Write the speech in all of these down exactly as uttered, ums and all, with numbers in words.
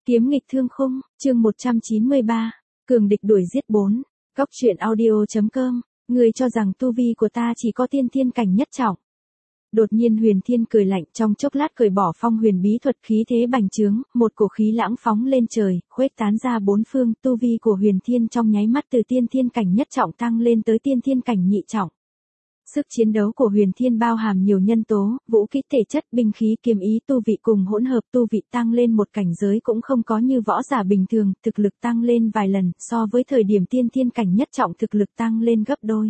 Kiếm nghịch thương khung, chương một trăm chín mươi ba, cường địch đuổi giết bốn. Góc truyện audio.com, người cho rằng tu vi của ta chỉ có tiên thiên cảnh nhất trọng. Đột nhiên Huyền Thiên cười lạnh, trong chốc lát cởi bỏ phong huyền bí thuật, khí thế bành trướng, một cổ khí lãng phóng lên trời, khuếch tán ra bốn phương. Tu vi của Huyền Thiên trong nháy mắt từ tiên thiên cảnh nhất trọng tăng lên tới tiên thiên cảnh nhị trọng. Sức chiến đấu của Huyền Thiên bao hàm nhiều nhân tố, vũ khí, thể chất, binh khí, kiếm ý, tu vị cùng hỗn hợp. Tu vị tăng lên một cảnh giới cũng không có như võ giả bình thường, thực lực tăng lên vài lần, so với thời điểm tiên thiên cảnh nhất trọng thực lực tăng lên gấp đôi.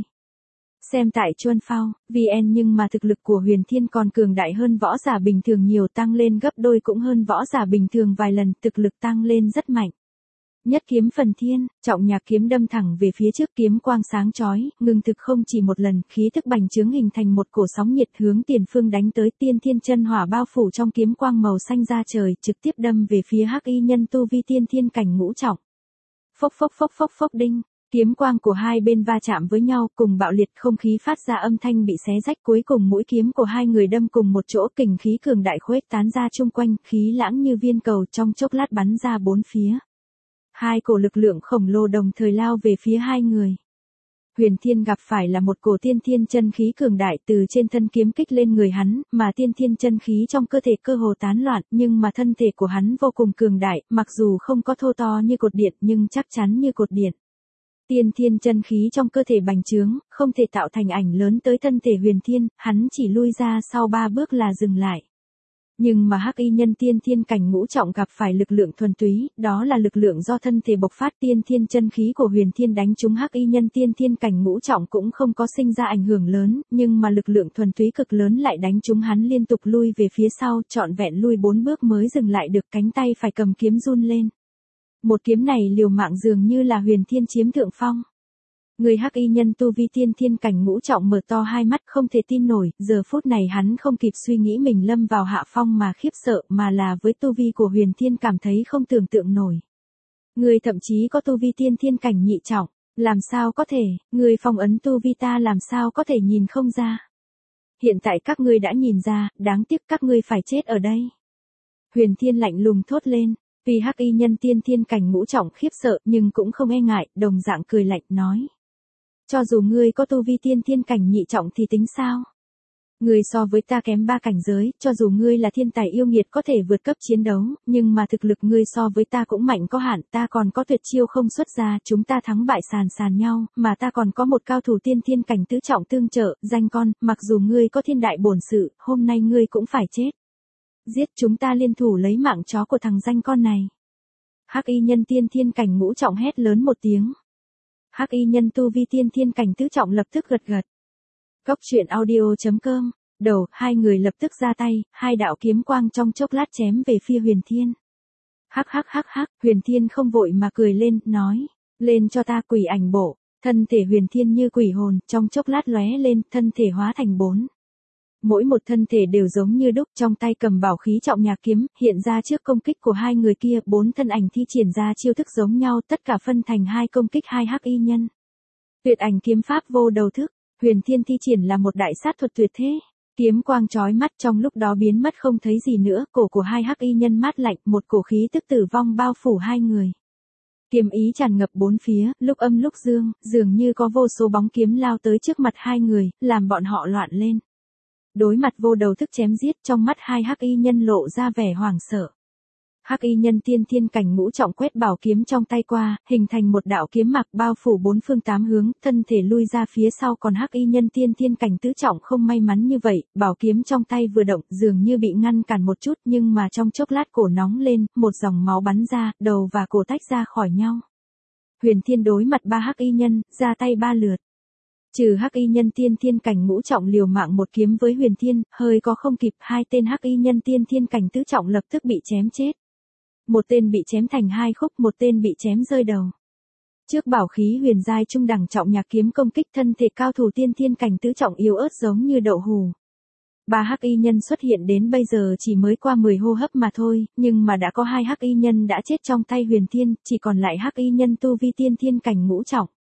Xem tại Chuân Phao, vê en nhưng mà thực lực của Huyền Thiên còn cường đại hơn võ giả bình thường nhiều, tăng lên gấp đôi cũng hơn võ giả bình thường vài lần, thực lực tăng lên rất mạnh. Nhất kiếm phần thiên, trọng nhạc kiếm đâm thẳng về phía trước, kiếm quang sáng chói, ngừng thực không chỉ một lần, khí thức bành trướng hình thành một cổ sóng nhiệt hướng tiền phương đánh tới. Tiên thiên chân hỏa bao phủ trong kiếm quang màu xanh ra trời, trực tiếp đâm về phía hắc y nhân tu vi tiên thiên cảnh ngũ trọng. Phốc phốc phốc phốc phốc đinh, kiếm quang của hai bên va chạm với nhau, cùng bạo liệt, không khí phát ra âm thanh bị xé rách, cuối cùng mũi kiếm của hai người đâm cùng một chỗ, kình khí cường đại khuếch tán ra chung quanh, khí lãng như viên cầu trong chốc lát bắn ra bốn phía. Hai cổ lực lượng khổng lồ đồng thời lao về phía hai người. Huyền Thiên gặp phải là một cổ tiên thiên chân khí cường đại từ trên thân kiếm kích lên người hắn, mà tiên thiên chân khí trong cơ thể cơ hồ tán loạn, nhưng mà thân thể của hắn vô cùng cường đại, mặc dù không có thô to như cột điện nhưng chắc chắn như cột điện. Tiên thiên chân khí trong cơ thể bành trướng, không thể tạo thành ảnh lớn tới thân thể Huyền Thiên, hắn chỉ lui ra sau ba bước là dừng lại. Nhưng mà hắc y nhân tiên thiên cảnh ngũ trọng gặp phải lực lượng thuần túy, đó là lực lượng do thân thể bộc phát. Tiên thiên chân khí của Huyền Thiên đánh trúng hắc y nhân tiên thiên cảnh ngũ trọng cũng không có sinh ra ảnh hưởng lớn, nhưng mà lực lượng thuần túy cực lớn lại đánh trúng hắn liên tục lui về phía sau, trọn vẹn lui bốn bước mới dừng lại được, cánh tay phải cầm kiếm run lên. Một kiếm này liều mạng dường như là Huyền Thiên chiếm thượng phong. Người hắc y nhân tu vi tiên thiên cảnh ngũ trọng mở to hai mắt không thể tin nổi, giờ phút này hắn không kịp suy nghĩ mình lâm vào hạ phong mà khiếp sợ, mà là với tu vi của Huyền Thiên cảm thấy không tưởng tượng nổi. Người thậm chí có tu vi tiên thiên cảnh nhị trọng, làm sao có thể, người phong ấn tu vi ta làm sao có thể nhìn không ra. Hiện tại các ngươi đã nhìn ra, đáng tiếc các ngươi phải chết ở đây. Huyền Thiên lạnh lùng thốt lên, vì hắc y nhân tiên thiên cảnh ngũ trọng khiếp sợ nhưng cũng không e ngại, đồng dạng cười lạnh nói. Cho dù ngươi có tu vi tiên thiên cảnh nhị trọng thì tính sao? Ngươi so với ta kém ba cảnh giới, cho dù ngươi là thiên tài yêu nghiệt có thể vượt cấp chiến đấu, nhưng mà thực lực ngươi so với ta cũng mạnh có hạn, ta còn có tuyệt chiêu không xuất ra, chúng ta thắng bại sàn sàn nhau, mà ta còn có một cao thủ tiên thiên cảnh tứ trọng tương trợ, danh con, mặc dù ngươi có thiên đại bổn sự, hôm nay ngươi cũng phải chết. Giết chúng ta liên thủ lấy mạng chó của thằng danh con này. Hắc y nhân tiên thiên cảnh ngũ trọng hét lớn một tiếng. Hắc y nhân tu vi tiên thiên cảnh tứ trọng lập tức gật gật. Góc truyện audio.com, đầu, hai người lập tức ra tay, hai đạo kiếm quang trong chốc lát chém về phía Huyền Thiên. Hắc hắc hắc hắc, Huyền Thiên không vội mà cười lên, nói, lên cho ta quỷ ảnh bộ. Thân thể Huyền Thiên như quỷ hồn, trong chốc lát lóe lên, thân thể hóa thành bốn. Mỗi một thân thể đều giống như đúc, trong tay cầm bảo khí trọng nhạc kiếm, hiện ra trước công kích của hai người kia, bốn thân ảnh thi triển ra chiêu thức giống nhau, tất cả phân thành hai công kích hai hắc y nhân. Tuyệt ảnh kiếm pháp vô đầu thức, Huyền Thiên thi triển là một đại sát thuật tuyệt thế. Kiếm quang chói mắt trong lúc đó biến mất không thấy gì nữa, cổ của hai hắc y nhân mát lạnh, một cổ khí tức tử vong bao phủ hai người. Kiếm ý tràn ngập bốn phía, lúc âm lúc dương, dường như có vô số bóng kiếm lao tới trước mặt hai người, làm bọn họ loạn lên. Đối mặt vô đầu thức chém giết, trong mắt hai hắc y nhân lộ ra vẻ hoảng sợ. Hắc y nhân tiên thiên cảnh ngũ trọng quét bảo kiếm trong tay qua, hình thành một đạo kiếm mạc bao phủ bốn phương tám hướng, thân thể lui ra phía sau, còn hắc y nhân tiên thiên cảnh tứ trọng không may mắn như vậy, bảo kiếm trong tay vừa động, dường như bị ngăn cản một chút, nhưng mà trong chốc lát cổ nóng lên, một dòng máu bắn ra, đầu và cổ tách ra khỏi nhau. Huyền Thiên đối mặt ba hắc y nhân, ra tay ba lượt. Trừ hắc y nhân tiên thiên cảnh ngũ trọng liều mạng một kiếm với Huyền Thiên, hơi có không kịp, hai tên hắc y nhân tiên thiên cảnh tứ trọng lập tức bị chém chết. Một tên bị chém thành hai khúc, một tên bị chém rơi đầu. Trước bảo khí huyền giai trung đẳng trọng nhạc kiếm công kích, thân thể cao thủ tiên thiên cảnh tứ trọng yếu ớt giống như đậu hù. Ba hắc y nhân xuất hiện đến bây giờ chỉ mới qua mười hô hấp mà thôi, nhưng mà đã có hai hắc y nhân đã chết trong tay Huyền Thiên, chỉ còn lại hắc y nhân tu vi tiên thiên cảnh ngũ trọng.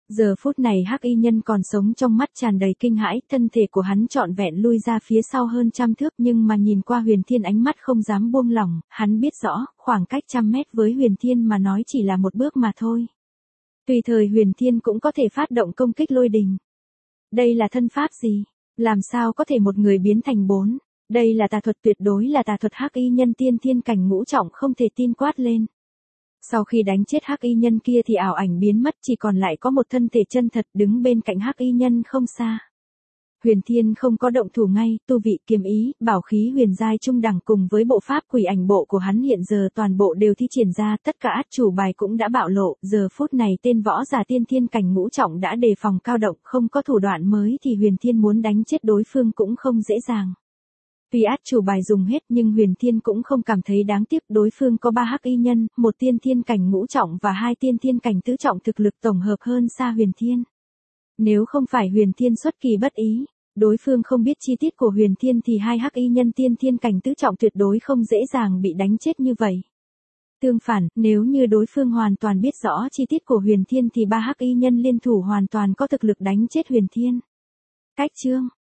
Giờ phút này hắc y nhân còn sống trong mắt tràn đầy kinh hãi, thân thể của hắn trọn vẹn lui ra phía sau hơn trăm thước nhưng mà nhìn qua Huyền Thiên ánh mắt không dám buông lỏng, hắn biết rõ, khoảng cách trăm mét với Huyền Thiên mà nói chỉ là một bước mà thôi. Tùy thời Huyền Thiên cũng có thể phát động công kích lôi đình. Đây là thân pháp gì? Làm sao có thể một người biến thành bốn? Đây là tà thuật, tuyệt đối là tà thuật. Hắc y nhân tiên thiên cảnh ngũ trọng không thể tin quát lên. Sau khi đánh chết hắc y nhân kia thì ảo ảnh biến mất, chỉ còn lại có một thân thể chân thật đứng bên cạnh hắc y nhân không xa. Huyền Thiên không có động thủ ngay, tu vị kiếm ý, bảo khí huyền giai trung đẳng cùng với bộ pháp quỷ ảnh bộ của hắn hiện giờ toàn bộ đều thi triển ra, tất cả át chủ bài cũng đã bạo lộ, giờ phút này tên võ giả tiên thiên cảnh ngũ trọng đã đề phòng cao động, không có thủ đoạn mới thì Huyền Thiên muốn đánh chết đối phương cũng không dễ dàng. Tuy át chủ bài dùng hết nhưng Huyền Thiên cũng không cảm thấy đáng tiếc, đối phương có ba hắc y nhân, một tiên thiên cảnh ngũ trọng và hai tiên thiên cảnh tứ trọng, thực lực tổng hợp hơn xa Huyền Thiên. Nếu không phải Huyền Thiên xuất kỳ bất ý, đối phương không biết chi tiết của Huyền Thiên thì hai hắc y nhân tiên thiên cảnh tứ trọng tuyệt đối không dễ dàng bị đánh chết như vậy. Tương phản, nếu như đối phương hoàn toàn biết rõ chi tiết của Huyền Thiên thì ba hắc y nhân liên thủ hoàn toàn có thực lực đánh chết Huyền Thiên. Cách chương